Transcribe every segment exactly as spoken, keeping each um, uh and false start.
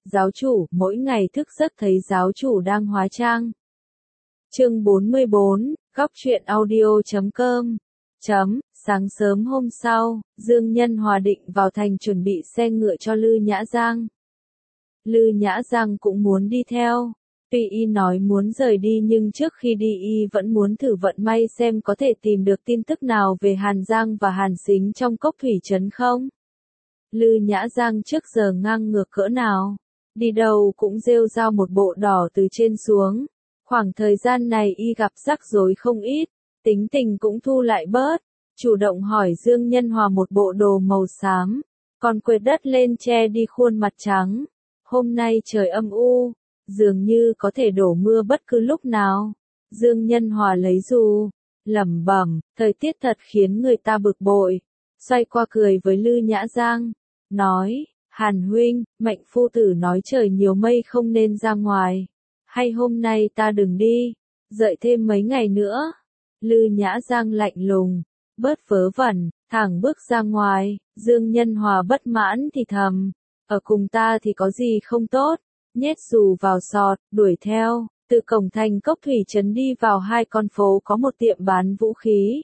Giáo chủ, mỗi ngày thức giấc thấy giáo chủ đang hóa trang. Chương bốn mươi bốn, góc truyện audio chấm com. Chấm, sáng sớm hôm sau, Dương Nhân Hòa định vào thành chuẩn bị xe ngựa cho Lư Nhã Giang. Lư Nhã Giang cũng muốn đi theo. Tuy y nói muốn rời đi nhưng trước khi đi y vẫn muốn thử vận may xem có thể tìm được tin tức nào về Hàn Giang và Hàn Sính trong cốc thủy trấn không. Lư Nhã Giang trước giờ ngang ngược cỡ nào, đi đâu cũng rêu rao một bộ đỏ từ trên xuống. Khoảng thời gian này y gặp rắc rối không ít, tính tình cũng thu lại bớt, chủ động hỏi Dương Nhân Hòa một bộ đồ màu xám, còn quệt đất lên che đi khuôn mặt trắng. Hôm nay trời âm u, dường như có thể đổ mưa bất cứ lúc nào. Dương Nhân Hòa lấy dù, lẩm bẩm, thời tiết thật khiến người ta bực bội. Xoay qua cười với Lư Nhã Giang, nói, Hàn huynh, Mệnh phu tử nói trời nhiều mây không nên ra ngoài. Hay hôm nay ta đừng đi, đợi thêm mấy ngày nữa. Lư Nhã Giang lạnh lùng, bớt vớ vẩn, thẳng bước ra ngoài. Dương Nhân Hòa bất mãn thì thầm, ở cùng ta thì có gì không tốt. Nhét dù vào sọt, đuổi theo, từ cổng thành cốc thủy trấn đi vào hai con phố có một tiệm bán vũ khí.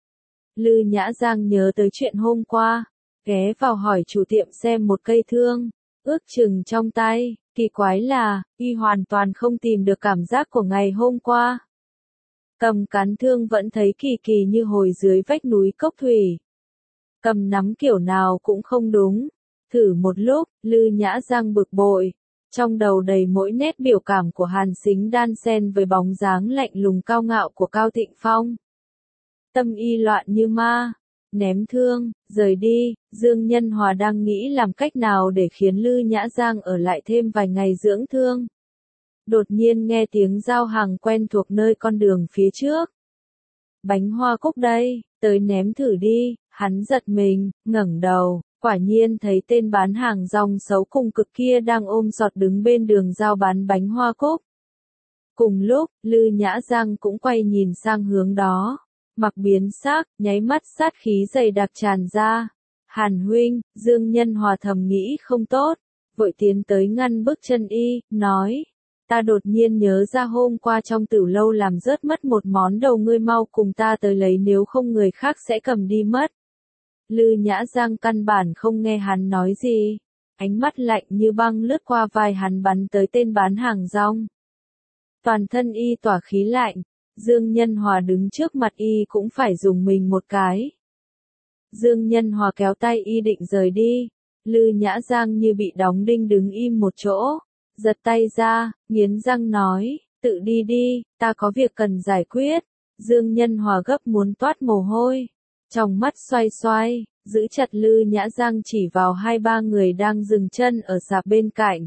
Lư Nhã Giang nhớ tới chuyện hôm qua, ghé vào hỏi chủ tiệm xem một cây thương, ước chừng trong tay. Kỳ quái là, y hoàn toàn không tìm được cảm giác của ngày hôm qua. Cầm cán thương vẫn thấy kỳ kỳ như hồi dưới vách núi cốc thủy. Cầm nắm kiểu nào cũng không đúng. Thử một lúc, Lư Nhã Giang bực bội. Trong đầu đầy mỗi nét biểu cảm của Hàn Sính đan xen với bóng dáng lạnh lùng cao ngạo của Cao Thịnh Phong. Tâm y loạn như ma. Ném thương, rời đi. Dương Nhân Hòa đang nghĩ làm cách nào để khiến Lư Nhã Giang ở lại thêm vài ngày dưỡng thương. Đột nhiên nghe tiếng giao hàng quen thuộc nơi con đường phía trước. Bánh hoa cúc đây, tới ném thử đi. Hắn giật mình, ngẩng đầu, quả nhiên thấy tên bán hàng rong xấu cùng cực kia đang ôm giọt đứng bên đường giao bán bánh hoa cúc. Cùng lúc, Lư Nhã Giang cũng quay nhìn sang hướng đó. Mặc biến sắc, nháy mắt sát khí dày đặc tràn ra. Hàn huynh, Dương Nhân Hòa thầm nghĩ không tốt, vội tiến tới ngăn bước chân y, nói, ta đột nhiên nhớ ra hôm qua trong tử lâu làm rớt mất một món đầu, ngươi mau cùng ta tới lấy nếu không người khác sẽ cầm đi mất. Lư Nhã Giang căn bản không nghe hắn nói gì, ánh mắt lạnh như băng lướt qua vai hắn bắn tới tên bán hàng rong. Toàn thân y tỏa khí lạnh. Dương Nhân Hòa đứng trước mặt y cũng phải dùng mình một cái. Dương Nhân Hòa kéo tay y định rời đi. Lư Nhã Giang như bị đóng đinh đứng im một chỗ. Giật tay ra, nghiến răng nói, tự đi đi, ta có việc cần giải quyết. Dương Nhân Hòa gấp muốn toát mồ hôi. Trong mắt xoay xoay, giữ chặt Lư Nhã Giang chỉ vào hai ba người đang dừng chân ở sạp bên cạnh.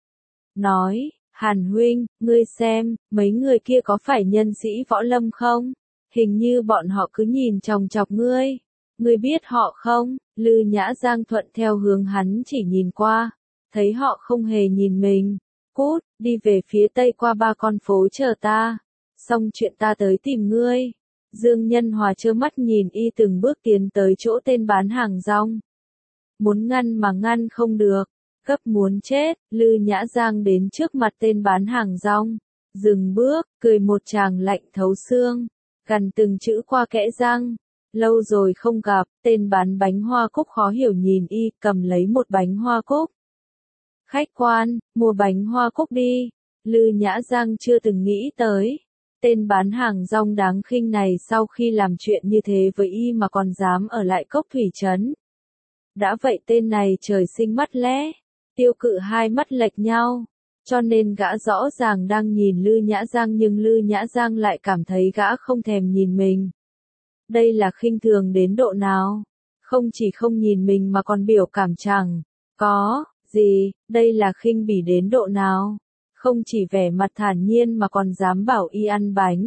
Nói, Hàn huynh, ngươi xem, mấy người kia có phải nhân sĩ võ lâm không? Hình như bọn họ cứ nhìn chòng chọc ngươi. Ngươi biết họ không? Lư Nhã Giang thuận theo hướng hắn chỉ nhìn qua. Thấy họ không hề nhìn mình. Cút, đi về phía tây qua ba con phố chờ ta. Xong chuyện ta tới tìm ngươi. Dương Nhân Hòa trơ mắt nhìn y từng bước tiến tới chỗ tên bán hàng rong. Muốn ngăn mà ngăn không được. Cấp muốn chết, Lư Nhã Giang đến trước mặt tên bán hàng rong, dừng bước, cười một tràng lạnh thấu xương, gằn từng chữ qua kẽ răng. Lâu rồi không gặp, tên bán bánh hoa cúc khó hiểu nhìn y, cầm lấy một bánh hoa cúc. Khách quan, mua bánh hoa cúc đi. Lư Nhã Giang chưa từng nghĩ tới. Tên bán hàng rong đáng khinh này sau khi làm chuyện như thế với y mà còn dám ở lại cốc thủy trấn. Đã vậy tên này trời sinh mắt lé. Tiêu Cự hai mắt lệch nhau, cho nên gã rõ ràng đang nhìn Lư Nhã Giang nhưng Lư Nhã Giang lại cảm thấy gã không thèm nhìn mình. Đây là khinh thường đến độ nào? Không chỉ không nhìn mình mà còn biểu cảm chẳng có gì, đây là khinh bỉ đến độ nào? Không chỉ vẻ mặt thản nhiên mà còn dám bảo y ăn bánh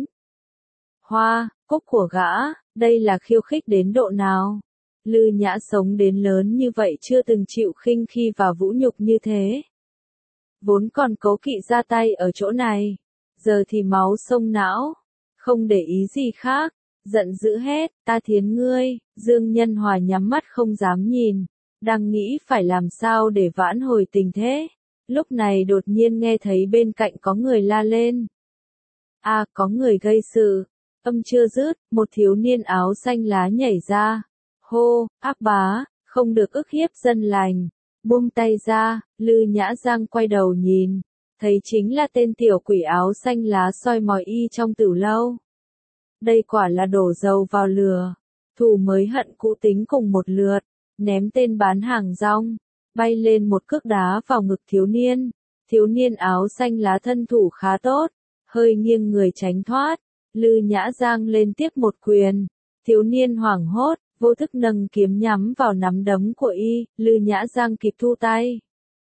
hoa cúc của gã, đây là khiêu khích đến độ nào? Lư Nhã sống đến lớn như vậy chưa từng chịu khinh khi và vũ nhục như thế. Vốn còn cố kỵ ra tay ở chỗ này, giờ thì máu sông não, không để ý gì khác, giận dữ hết, ta thiến ngươi. Dương Nhân Hòa nhắm mắt không dám nhìn, đang nghĩ phải làm sao để vãn hồi tình thế. Lúc này đột nhiên nghe thấy bên cạnh có người la lên. À, có người gây sự. Âm chưa dứt, một thiếu niên áo xanh lá nhảy ra. Hô, ác bá, không được ức hiếp dân lành. Buông tay ra, Lư Nhã Giang quay đầu nhìn. Thấy chính là tên tiểu quỷ áo xanh lá soi mói y trong tử lâu. Đây quả là đổ dầu vào lửa. Thù mới hận cũ tính cùng một lượt. Ném tên bán hàng rong. Bay lên một cước đá vào ngực thiếu niên. Thiếu niên áo xanh lá thân thủ khá tốt. Hơi nghiêng người tránh thoát. Lư Nhã Giang lên tiếp một quyền. Thiếu niên hoảng hốt, vô thức nâng kiếm nhắm vào nắm đấm của y. Lư Nhã Giang kịp thu tay.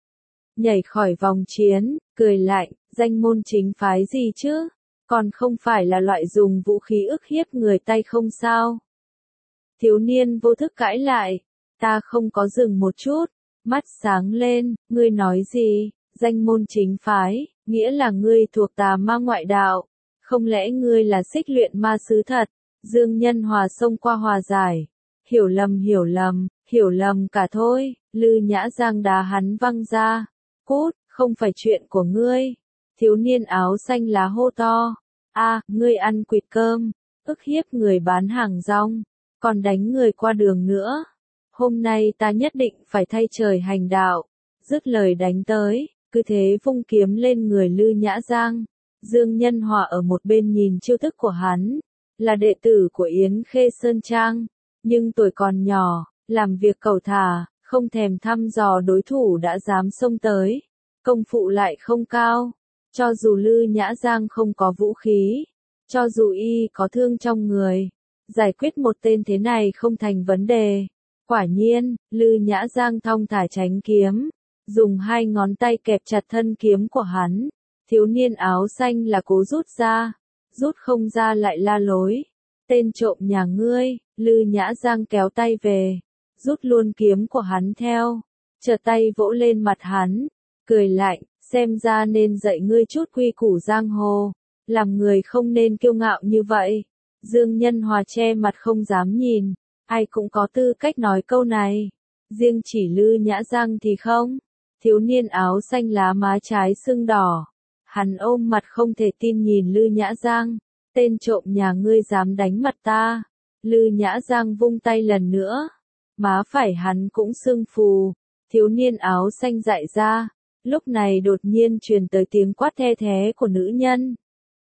Nhảy khỏi vòng chiến, cười lạnh, danh môn chính phái gì chứ? Còn không phải là loại dùng vũ khí ức hiếp người tay không sao? Thiếu niên vô thức cãi lại. Ta không có dừng một chút. Mắt sáng lên, ngươi nói gì? Danh môn chính phái, nghĩa là ngươi thuộc tà ma ngoại đạo. Không lẽ ngươi là xích luyện ma sứ thật? Dương Nhân Hòa xông qua hòa giải. Hiểu lầm hiểu lầm, hiểu lầm cả thôi. Lư Nhã Giang đá hắn văng ra. Cút, không phải chuyện của ngươi. Thiếu niên áo xanh lá hô to. A, ngươi ăn quỵt cơm, ức hiếp người bán hàng rong, còn đánh người qua đường nữa. Hôm nay ta nhất định phải thay trời hành đạo. Dứt lời đánh tới, cứ thế vung kiếm lên người Lư Nhã Giang. Dương Nhân Hòa ở một bên nhìn chiêu thức của hắn, là đệ tử của Yến Khê Sơn Trang, nhưng tuổi còn nhỏ, làm việc cẩu thả, không thèm thăm dò đối thủ đã dám xông tới, công phu lại không cao. Cho dù Lư Nhã Giang không có vũ khí, cho dù y có thương trong người, giải quyết một tên thế này không thành vấn đề. Quả nhiên, Lư Nhã Giang thong thả tránh kiếm, dùng hai ngón tay kẹp chặt thân kiếm của hắn. Thiếu niên áo xanh là cố rút ra, rút không ra lại la lối. Tên trộm nhà ngươi, Lư Nhã Giang kéo tay về, rút luôn kiếm của hắn theo, chợt tay vỗ lên mặt hắn, cười lạnh, xem ra nên dạy ngươi chút quy củ giang hồ, làm người không nên kiêu ngạo như vậy. Dương Nhân Hòa che mặt không dám nhìn, ai cũng có tư cách nói câu này, riêng chỉ Lư Nhã Giang thì không. Thiếu niên áo xanh lá má trái sưng đỏ, hắn ôm mặt không thể tin nhìn Lư Nhã Giang, tên trộm nhà ngươi dám đánh mặt ta. Lư Nhã Giang vung tay lần nữa, má phải hắn cũng sưng phù. Thiếu niên áo xanh dại ra, lúc này đột nhiên truyền tới tiếng quát the thé của nữ nhân.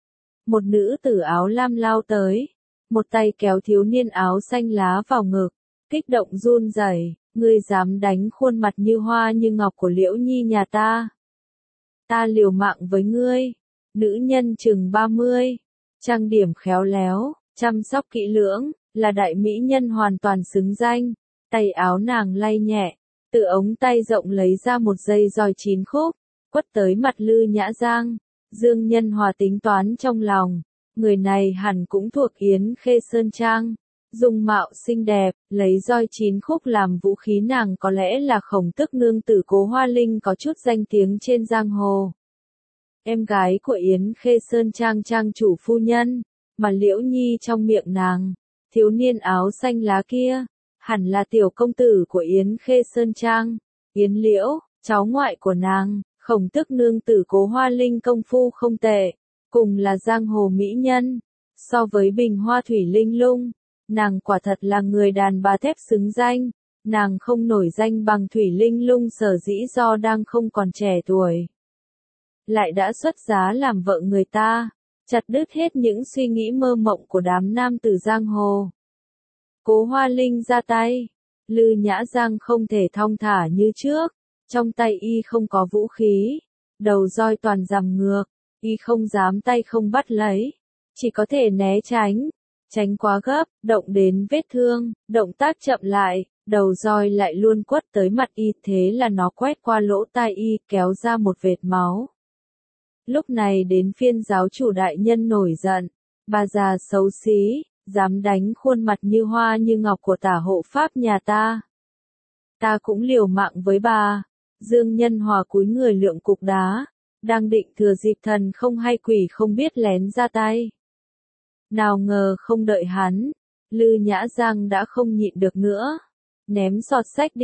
Một nữ tử áo lam lao tới, một tay kéo thiếu niên áo xanh lá vào ngực, kích động run rẩy, ngươi dám đánh khuôn mặt như hoa như ngọc của Liễu Nhi nhà ta. Ta liều mạng với ngươi. Nữ nhân chừng ba mươi, trang điểm khéo léo, chăm sóc kỹ lưỡng, là đại mỹ nhân hoàn toàn xứng danh. Tay áo nàng lay nhẹ, từ ống tay rộng lấy ra một dây roi chín khúc, quất tới mặt Lư Nhã Giang. Dương Nhân Hòa tính toán trong lòng, người này hẳn cũng thuộc Yến Khê Sơn Trang, dung mạo xinh đẹp, lấy roi chín khúc làm vũ khí nàng có lẽ là Khổng Tức nương tử Cố Hoa Linh có chút danh tiếng trên giang hồ. Em gái của Yến Khê Sơn Trang trang chủ phu nhân, mà Liễu Nhi trong miệng nàng, thiếu niên áo xanh lá kia, hẳn là tiểu công tử của Yến Khê Sơn Trang, Yến Liễu, cháu ngoại của nàng. Khổng Tức nương tử Cố Hoa Linh công phu không tệ, cùng là giang hồ mỹ nhân, so với Bình Hoa Thủy Linh Lung, nàng quả thật là người đàn bà thép xứng danh, nàng không nổi danh bằng Thủy Linh Lung sở dĩ do đang không còn trẻ tuổi. Lại đã xuất giá làm vợ người ta, chặt đứt hết những suy nghĩ mơ mộng của đám nam tử giang hồ. Cố Hoa Linh ra tay, Lư Nhã Giang không thể thong thả như trước. Trong tay y không có vũ khí, đầu roi toàn rằm ngược, y không dám tay không bắt lấy, chỉ có thể né tránh, tránh quá gấp, động đến vết thương, động tác chậm lại, đầu roi lại luôn quất tới mặt y, thế là nó quét qua lỗ tai y, kéo ra một vệt máu. Lúc này đến phiên giáo chủ đại nhân nổi giận, bà già xấu xí, dám đánh khuôn mặt như hoa như ngọc của tả hộ pháp nhà ta. Ta cũng liều mạng với bà. Dương Nhân Hòa cúi người lượng cục đá, đang định thừa dịp thần không hay quỷ không biết lén ra tay. Nào ngờ không đợi hắn, Lư Nhã Giang đã không nhịn được nữa, ném sọt sách đi,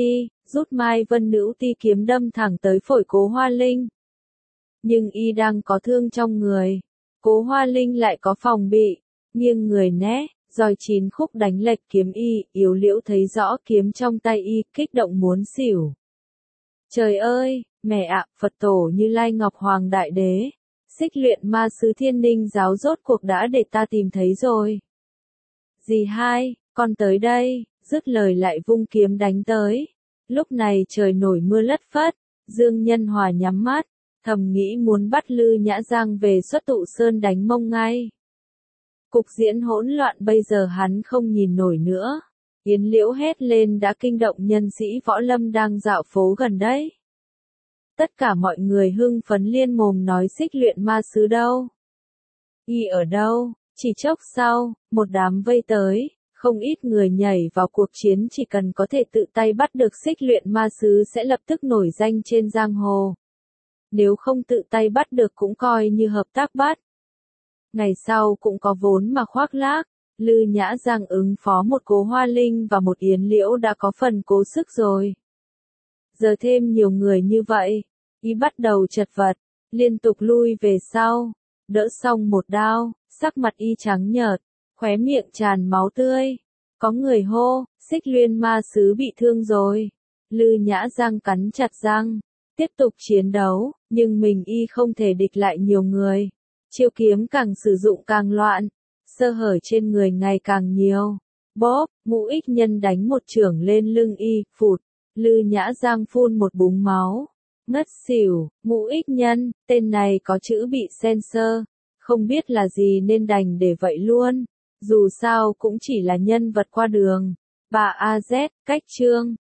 rút Mai Vân Nữ ti kiếm đâm thẳng tới phổi Cố Hoa Linh. Nhưng y đang có thương trong người, Cố Hoa Linh lại có phòng bị, nghiêng người né, roi chín khúc đánh lệch kiếm y, Yếu Liễu thấy rõ kiếm trong tay y, kích động muốn xỉu. Trời ơi, mẹ ạ, Phật tổ Như Lai Ngọc Hoàng Đại Đế, Xích Luyện Ma Sứ Thiên Ninh giáo rốt cuộc đã để ta tìm thấy rồi. Dì hai, con tới đây, dứt lời lại vung kiếm đánh tới. Lúc này trời nổi mưa lất phất, Dương Nhân Hòa nhắm mắt, thầm nghĩ muốn bắt Lư Nhã Giang về Xuất Tụ Sơn đánh mông ngay. Cục diễn hỗn loạn bây giờ hắn không nhìn nổi nữa. Yến Liễu hét lên đã kinh động nhân sĩ võ lâm đang dạo phố gần đấy. Tất cả mọi người hưng phấn liên mồm nói Xích Luyện Ma Sứ đâu? Y ở đâu? Chỉ chốc sau, một đám vây tới, không ít người nhảy vào cuộc chiến, chỉ cần có thể tự tay bắt được Xích Luyện Ma Sứ sẽ lập tức nổi danh trên giang hồ. Nếu không tự tay bắt được cũng coi như hợp tác bắt. Ngày sau cũng có vốn mà khoác lác, Lư Nhã Giang ứng phó một Cố Hoa Linh và một Yến Liễu đã có phần cố sức rồi. Giờ thêm nhiều người như vậy, y bắt đầu chật vật, liên tục lui về sau, đỡ xong một đao, sắc mặt y trắng nhợt, khóe miệng tràn máu tươi. Có người hô, Xích Luyện Ma Sứ bị thương rồi. Lư Nhã Giang cắn chặt răng, tiếp tục chiến đấu, nhưng mình y không thể địch lại nhiều người. Chiêu kiếm càng sử dụng càng loạn, sơ hở trên người ngày càng nhiều. Bóp, Ngũ Ích Nhân đánh một chưởng lên lưng y, phụt, Lư Nhã Giang phun một búng máu, ngất xỉu. Ngũ Ích Nhân, tên này có chữ bị censor, không biết là gì nên đành để vậy luôn. Dù sao cũng chỉ là nhân vật qua đường. Bà a zét, cách chương.